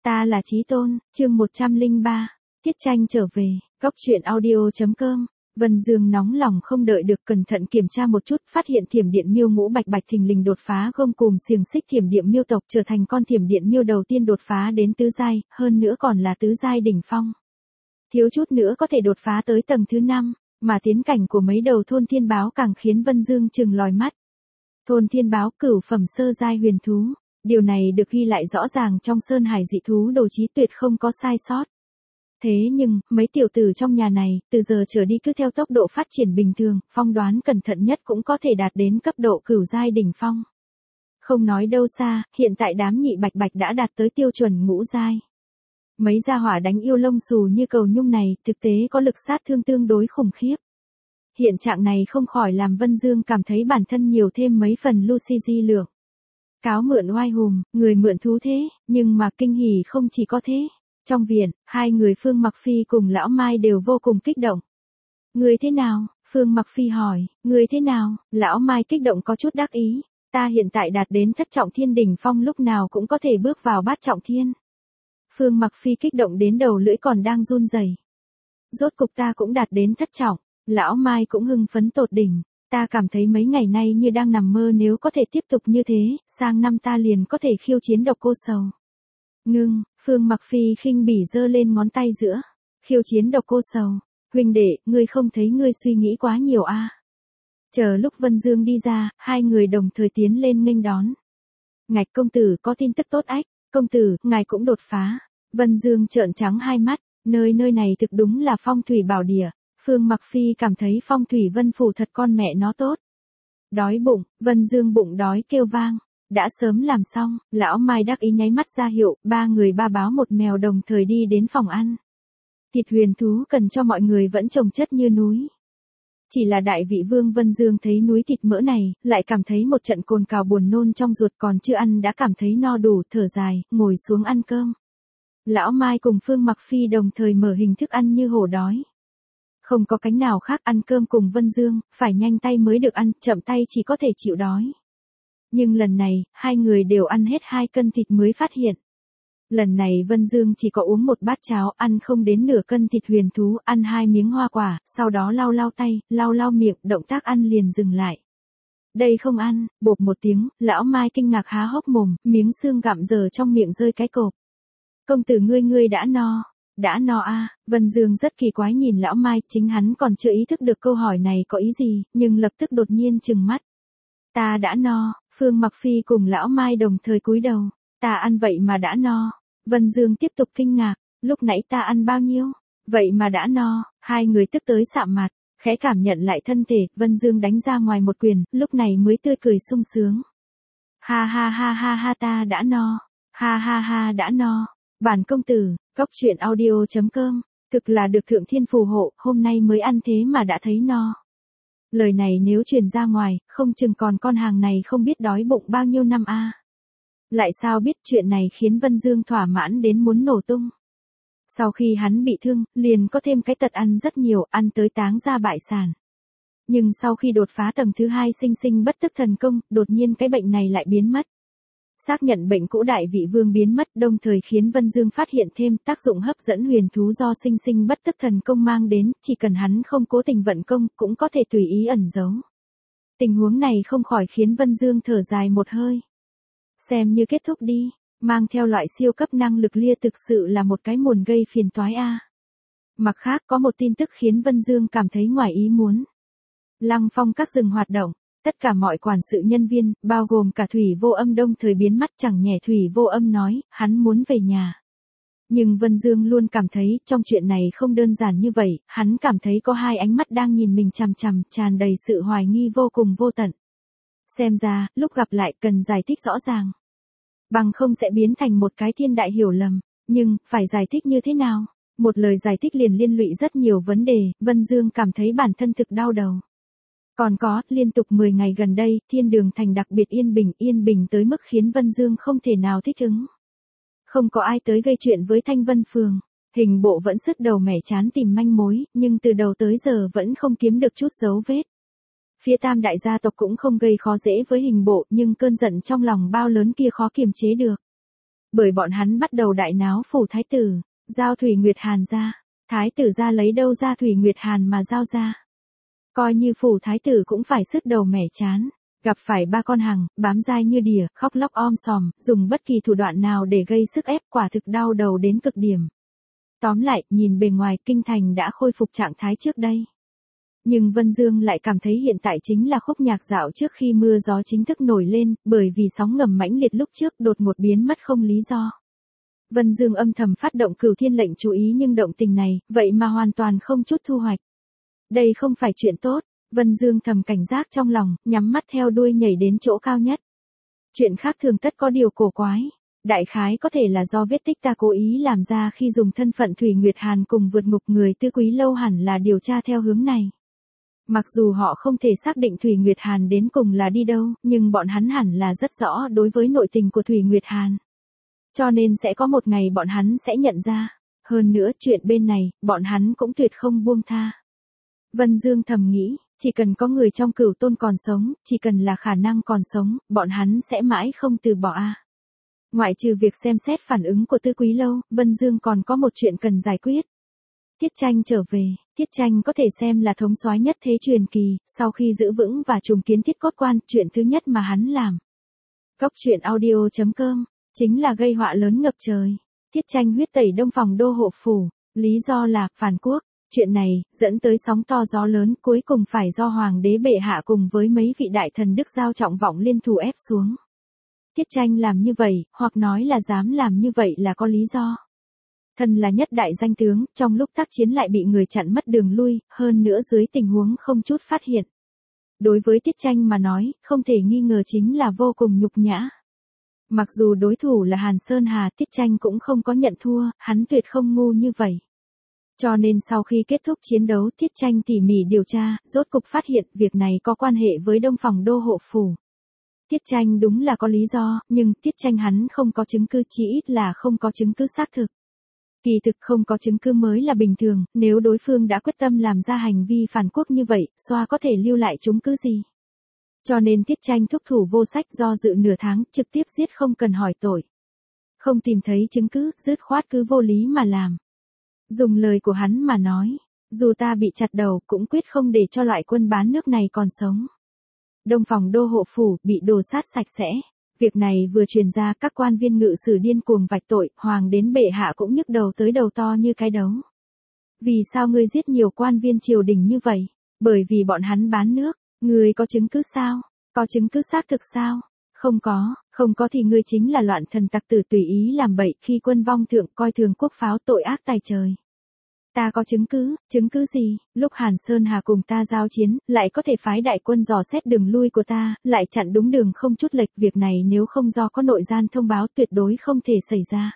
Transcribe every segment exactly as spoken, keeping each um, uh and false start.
Ta là Chí Tôn, chương một trăm lẻ ba, Tiết Tranh trở về, Góc Truyện Audio.com. Vân Dương nóng lòng không đợi được, cẩn thận kiểm tra một chút, phát hiện thiểm điện miêu ngũ bạch bạch thình lình đột phá gông cùm xiềng xích thiểm điện miêu tộc, trở thành con thiểm điện miêu đầu tiên đột phá đến tứ giai, hơn nữa còn là tứ giai đỉnh phong. Thiếu chút nữa có thể đột phá tới tầng thứ năm, mà tiến cảnh của mấy đầu thôn thiên báo càng khiến Vân Dương trừng lòi mắt. Thôn thiên báo cửu phẩm sơ giai huyền thú, điều này được ghi lại rõ ràng trong Sơn Hải dị thú đồ chí tuyệt không có sai sót. Thế nhưng, mấy tiểu tử trong nhà này, từ giờ trở đi cứ theo tốc độ phát triển bình thường, phong đoán cẩn thận nhất cũng có thể đạt đến cấp độ cửu giai đỉnh phong. Không nói đâu xa, hiện tại đám nhị bạch bạch đã đạt tới tiêu chuẩn ngũ giai. Mấy gia hỏa đánh yêu lông xù như cầu nhung này, thực tế có lực sát thương tương đối khủng khiếp. Hiện trạng này không khỏi làm Vân Dương cảm thấy bản thân nhiều thêm mấy phần Lucy di lượng. Cáo mượn oai hùng, người mượn thú thế, nhưng mà kinh hỉ không chỉ có thế. Trong viện, hai người Phương Mặc Phi cùng Lão Mai đều vô cùng kích động. Người thế nào? Phương Mặc Phi hỏi, người thế nào? Lão Mai kích động có chút đắc ý. Ta hiện tại đạt đến thất trọng thiên đỉnh phong, lúc nào cũng có thể bước vào bát trọng thiên. Phương Mặc Phi kích động đến đầu lưỡi còn đang run rẩy. Rốt cục ta cũng đạt đến thất trọng. Lão Mai cũng hưng phấn tột đỉnh. Ta cảm thấy mấy ngày nay như đang nằm mơ, nếu có thể tiếp tục như thế, sang năm ta liền có thể khiêu chiến độc cô sầu. Ngưng, Phương Mặc Phi khinh bỉ giơ lên ngón tay giữa. Khiêu chiến độc cô sầu. Huynh đệ, ngươi không thấy ngươi suy nghĩ quá nhiều a? À? Chờ lúc Vân Dương đi ra, hai người đồng thời tiến lên nghênh đón. Ngạch công tử có tin tức tốt ách. Công tử, ngài cũng đột phá. Vân Dương trợn trắng hai mắt. Nơi nơi này thực đúng là phong thủy bảo địa. Phương Mặc Phi cảm thấy phong thủy vân phủ thật con mẹ nó tốt. Đói bụng, Vân Dương bụng đói kêu vang. Đã sớm làm xong, Lão Mai đắc ý nháy mắt ra hiệu, ba người ba báo một mèo đồng thời đi đến phòng ăn. Thịt huyền thú cần cho mọi người vẫn chồng chất như núi. Chỉ là đại vị vương Vân Dương thấy núi thịt mỡ này, lại cảm thấy một trận cồn cào buồn nôn trong ruột, còn chưa ăn đã cảm thấy no đủ, thở dài, ngồi xuống ăn cơm. Lão Mai cùng Phương Mặc Phi đồng thời mở hình thức ăn như hổ đói. Không có cánh nào khác, ăn cơm cùng Vân Dương, phải nhanh tay mới được ăn, chậm tay chỉ có thể chịu đói. Nhưng lần này, hai người đều ăn hết hai cân thịt mới phát hiện. Lần này Vân Dương chỉ có uống một bát cháo, ăn không đến nửa cân thịt huyền thú, ăn hai miếng hoa quả, sau đó lau lau tay, lau lau miệng, động tác ăn liền dừng lại. Đây không ăn, bộp một tiếng, Lão Mai kinh ngạc há hốc mồm, miếng xương gặm giờ trong miệng rơi cái cộp. Công tử ngươi ngươi đã no. Đã no a? À? Vân Dương rất kỳ quái nhìn Lão Mai, chính hắn còn chưa ý thức được câu hỏi này có ý gì, nhưng lập tức đột nhiên trừng mắt. Ta đã no. Phương Mặc Phi cùng Lão Mai đồng thời cúi đầu. Ta ăn vậy mà đã no. Vân Dương tiếp tục kinh ngạc, lúc nãy ta ăn bao nhiêu? Vậy mà đã no. Hai người tức tới sạm mặt, khẽ cảm nhận lại thân thể, Vân Dương đánh ra ngoài một quyền, lúc này mới tươi cười sung sướng. Ha ha ha ha ha, ta đã no. Ha ha ha, đã no. Bản công tử, Góc Truyện Audio.com, thực là được thượng thiên phù hộ, hôm nay mới ăn thế mà đã thấy no. Lời này nếu truyền ra ngoài, không chừng còn con hàng này không biết đói bụng bao nhiêu năm a. À. Lại sao biết chuyện này khiến Vân Dương thỏa mãn đến muốn nổ tung. Sau khi hắn bị thương, liền có thêm cái tật ăn rất nhiều, ăn tới táng ra bại sản. Nhưng sau khi đột phá tầng thứ hai sinh sinh bất tức thần công, đột nhiên cái bệnh này lại biến mất. Xác nhận bệnh cũ đại vị vương biến mất, đồng thời khiến Vân Dương phát hiện thêm tác dụng hấp dẫn huyền thú do sinh sinh bất tức thần công mang đến, chỉ cần hắn không cố tình vận công, cũng có thể tùy ý ẩn giấu. Tình huống này không khỏi khiến Vân Dương thở dài một hơi. Xem như kết thúc đi, mang theo loại siêu cấp năng lực lia thực sự là một cái nguồn gây phiền toái a. À. Mặt khác có một tin tức khiến Vân Dương cảm thấy ngoài ý muốn. Lăng Phong các rừng hoạt động. Tất cả mọi quản sự nhân viên, bao gồm cả Thủy Vô Âm đồng thời biến mắt, chẳng nhẽ Thủy Vô Âm nói, hắn muốn về nhà. Nhưng Vân Dương luôn cảm thấy, trong chuyện này không đơn giản như vậy, hắn cảm thấy có hai ánh mắt đang nhìn mình chằm chằm, tràn đầy sự hoài nghi vô cùng vô tận. Xem ra, lúc gặp lại cần giải thích rõ ràng. Bằng không sẽ biến thành một cái thiên đại hiểu lầm, nhưng, phải giải thích như thế nào? Một lời giải thích liền liên lụy rất nhiều vấn đề, Vân Dương cảm thấy bản thân thực đau đầu. Còn có, liên tục mười ngày gần đây, Thiên Đường Thành đặc biệt yên bình, yên bình tới mức khiến Vân Dương không thể nào thích ứng. Không có ai tới gây chuyện với Thanh Vân Phường. Hình bộ vẫn sứt đầu mẻ chán tìm manh mối, nhưng từ đầu tới giờ vẫn không kiếm được chút dấu vết. Phía Tam đại gia tộc cũng không gây khó dễ với hình bộ, nhưng cơn giận trong lòng bao lớn kia khó kiềm chế được. Bởi bọn hắn bắt đầu đại náo phủ thái tử, giao Thủy Nguyệt Hàn ra. Thái tử ra lấy đâu ra Thủy Nguyệt Hàn mà giao ra. Coi như phủ thái tử cũng phải sứt đầu mẻ chán. Gặp phải ba con hằng, bám dai như đỉa, khóc lóc om sòm, dùng bất kỳ thủ đoạn nào để gây sức ép, quả thực đau đầu đến cực điểm. Tóm lại, nhìn bề ngoài, kinh thành đã khôi phục trạng thái trước đây. Nhưng Vân Dương lại cảm thấy hiện tại chính là khúc nhạc dạo trước khi mưa gió chính thức nổi lên, bởi vì sóng ngầm mãnh liệt lúc trước đột ngột biến mất không lý do. Vân Dương âm thầm phát động Cửu Thiên lệnh chú ý nhưng động tình này, vậy mà hoàn toàn không chút thu hoạch. Đây không phải chuyện tốt, Vân Dương thầm cảnh giác trong lòng, nhắm mắt theo đuôi nhảy đến chỗ cao nhất. Chuyện khác thường tất có điều cổ quái. Đại khái có thể là do vết tích ta cố ý làm ra khi dùng thân phận Thủy Nguyệt Hàn cùng vượt ngục người Tư Quý Lâu hẳn là điều tra theo hướng này. Mặc dù họ không thể xác định Thủy Nguyệt Hàn đến cùng là đi đâu, nhưng bọn hắn hẳn là rất rõ đối với nội tình của Thủy Nguyệt Hàn. Cho nên sẽ có một ngày bọn hắn sẽ nhận ra. Hơn nữa chuyện bên này, bọn hắn cũng tuyệt không buông tha. Vân Dương thầm nghĩ, chỉ cần có người trong Cửu Tôn còn sống, chỉ cần là khả năng còn sống, bọn hắn sẽ mãi không từ bỏ a. Ngoại trừ việc xem xét phản ứng của Tư Quý Lâu, Vân Dương còn có một chuyện cần giải quyết. Tiết Tranh trở về, Tiết Tranh có thể xem là thống soái nhất thế truyền kỳ, sau khi giữ vững và trùng kiến Thiết Cốt Quan, chuyện thứ nhất mà hắn làm. Góc truyện audio chấm com, chính là gây họa lớn ngập trời. Tiết Tranh huyết tẩy Đông Phòng đô hộ phủ, lý do là phản quốc. Chuyện này, dẫn tới sóng to gió lớn, cuối cùng phải do Hoàng đế bệ hạ cùng với mấy vị đại thần Đức Giao trọng vọng liên thủ ép xuống. Tiết Tranh làm như vậy, hoặc nói là dám làm như vậy là có lý do. Thần là nhất đại danh tướng, trong lúc tác chiến lại bị người chặn mất đường lui, hơn nữa dưới tình huống không chút phát hiện. Đối với Tiết Tranh mà nói, không thể nghi ngờ chính là vô cùng nhục nhã. Mặc dù đối thủ là Hàn Sơn Hà, Tiết Tranh cũng không có nhận thua, hắn tuyệt không ngu như vậy. Cho nên sau khi kết thúc chiến đấu, Tiết Tranh tỉ mỉ điều tra, rốt cục phát hiện việc này có quan hệ với Đông Phòng đô hộ phủ. Tiết Tranh đúng là có lý do, nhưng Tiết Tranh hắn không có chứng cứ, chỉ ít là không có chứng cứ xác thực. Kỳ thực không có chứng cứ mới là bình thường, nếu đối phương đã quyết tâm làm ra hành vi phản quốc như vậy, xoa có thể lưu lại chứng cứ gì. Cho nên Tiết Tranh thúc thủ vô sách, do dự nửa tháng, trực tiếp giết không cần hỏi tội. Không tìm thấy chứng cứ, dứt khoát cứ vô lý mà làm. Dùng lời của hắn mà nói, dù ta bị chặt đầu cũng quyết không để cho loại quân bán nước này còn sống. Đông Phòng đô hộ phủ bị đồ sát sạch sẽ. Việc này vừa truyền ra, các quan viên ngự sử điên cuồng vạch tội, hoàng đến bệ hạ cũng nhức đầu tới đầu to như cái đấu. Vì sao ngươi giết nhiều quan viên triều đình như vậy? Bởi vì bọn hắn bán nước. Ngươi có chứng cứ sao? Có chứng cứ xác thực sao? Không có, không có thì ngươi chính là loạn thần tặc tử tùy ý làm bậy, khi quân vong thượng coi thường quốc pháo, tội ác tài trời. Ta có chứng cứ, chứng cứ gì? Lúc Hàn Sơn Hà cùng ta giao chiến, lại có thể phái đại quân dò xét đường lui của ta, lại chặn đúng đường không chút lệch. Việc này nếu không do có nội gian thông báo tuyệt đối không thể xảy ra.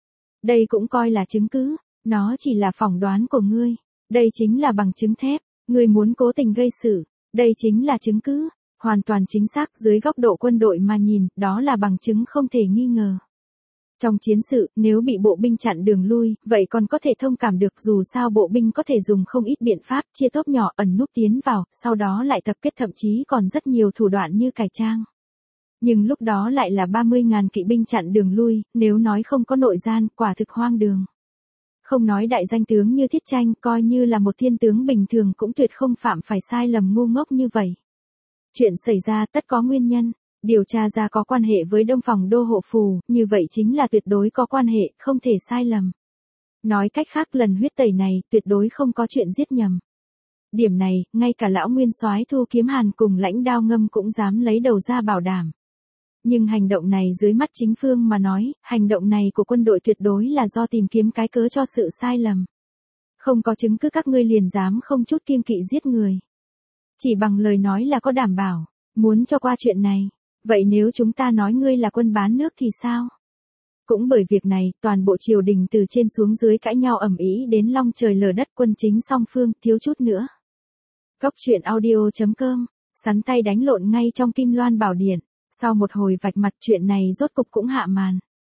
Đây cũng coi là chứng cứ, nó chỉ là phỏng đoán của ngươi. Đây chính là bằng chứng thép, ngươi muốn cố tình gây sự, đây chính là chứng cứ, hoàn toàn chính xác. Dưới góc độ quân đội mà nhìn, đó là bằng chứng không thể nghi ngờ. Trong chiến sự, nếu bị bộ binh chặn đường lui, vậy còn có thể thông cảm được, dù sao bộ binh có thể dùng không ít biện pháp, chia tốp nhỏ ẩn núp tiến vào, sau đó lại tập kết, thậm chí còn rất nhiều thủ đoạn như cải trang. Nhưng lúc đó lại là ba mươi ngàn kỵ binh chặn đường lui, nếu nói không có nội gian, quả thực hoang đường. Không nói đại danh tướng như Tiết Tranh, coi như là một thiên tướng bình thường cũng tuyệt không phạm phải sai lầm ngu ngốc như vậy. Chuyện xảy ra tất có nguyên nhân. Điều tra ra có quan hệ với Đông Phòng đô hộ phủ, như vậy chính là tuyệt đối có quan hệ, không thể sai lầm. Nói cách khác, lần huyết tẩy này, tuyệt đối không có chuyện giết nhầm. Điểm này, ngay cả lão nguyên soái Thu Kiếm Hàn cùng lãnh Đao Ngâm cũng dám lấy đầu ra bảo đảm. Nhưng hành động này dưới mắt chính phương mà nói, hành động này của quân đội tuyệt đối là do tìm kiếm cái cớ cho sự sai lầm. Không có chứng cứ các ngươi liền dám không chút kiêng kỵ giết người. Chỉ bằng lời nói là có đảm bảo, muốn cho qua chuyện này. Vậy nếu chúng ta nói ngươi là quân bán nước thì sao? Cũng bởi việc này, toàn bộ triều đình từ trên xuống dưới cãi nhau ầm ĩ đến long trời lở đất, quân chính song phương, thiếu chút nữa. Góc truyện audio chấm com, sắn tay đánh lộn ngay trong Kim Loan Bảo Điện. Sau một hồi vạch mặt, chuyện này rốt cục cũng hạ màn.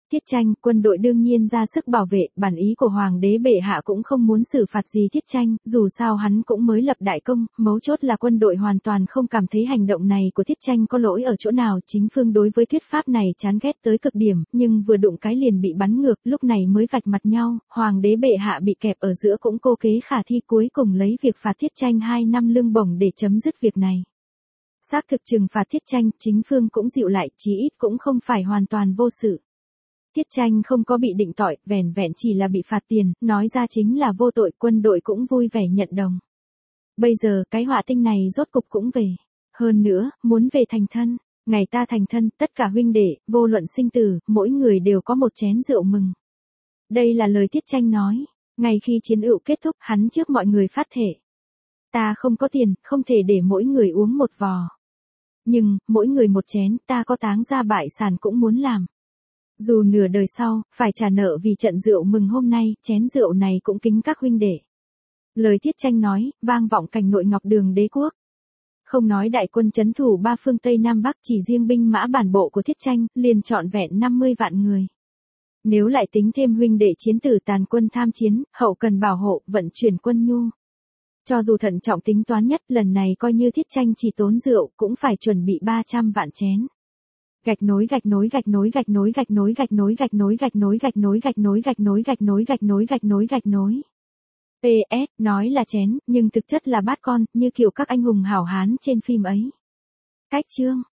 Thiết Tranh, quân đội đương nhiên ra sức bảo vệ, bản ý của hoàng đế bệ hạ cũng không muốn xử phạt gì Thiết Tranh, dù sao hắn cũng mới lập đại công, mấu chốt là quân đội hoàn toàn không cảm thấy hành động này của Thiết Tranh có lỗi ở chỗ nào. Chính phương đối với thuyết pháp này chán ghét tới cực điểm, nhưng vừa đụng cái liền bị bắn ngược, lúc này mới vạch mặt nhau, hoàng đế bệ hạ bị kẹp ở giữa cũng cô kế khả thi, cuối cùng lấy việc phạt Thiết Tranh hai năm lương bổng để chấm dứt việc này. Xác thực trừng phạt Thiết Tranh, chính phương cũng dịu lại, chí ít cũng không phải hoàn toàn vô sự. Thiết Tranh không có bị định tội, vẻn vẹn chỉ là bị phạt tiền, nói ra chính là vô tội, quân đội cũng vui vẻ nhận đồng. Bây giờ, cái họa tinh này rốt cục cũng về. Hơn nữa, muốn về thành thân, ngày ta thành thân, tất cả huynh đệ, vô luận sinh tử, mỗi người đều có một chén rượu mừng. Đây là lời Thiết Tranh nói, ngay khi chiến ựu kết thúc, hắn trước mọi người phát thệ. Ta không có tiền, không thể để mỗi người uống một vò. Nhưng, mỗi người một chén, ta có táng ra bại sản cũng muốn làm. Dù nửa đời sau, phải trả nợ vì trận rượu mừng hôm nay, chén rượu này cũng kính các huynh đệ. Lời Thiết Tranh nói, vang vọng cảnh nội Ngọc Đường đế quốc. Không nói đại quân trấn thủ ba phương Tây Nam Bắc, chỉ riêng binh mã bản bộ của Thiết Tranh, liền trọn vẹn năm mươi vạn người. Nếu lại tính thêm huynh đệ chiến tử tàn quân tham chiến, hậu cần bảo hộ, vận chuyển quân nhu. Cho dù thận trọng tính toán nhất, lần này coi như Thiết Tranh chỉ tốn rượu, cũng phải chuẩn bị ba trăm vạn chén. Gạch nối gạch nối gạch nối gạch nối gạch nối gạch nối gạch nối gạch nối gạch nối gạch nối gạch nối gạch nối gạch nối gạch nối gạch nối. pê ét, nói là chén, nhưng thực chất là bát con, như kiểu các anh hùng hảo hán trên phim ấy. Cách chương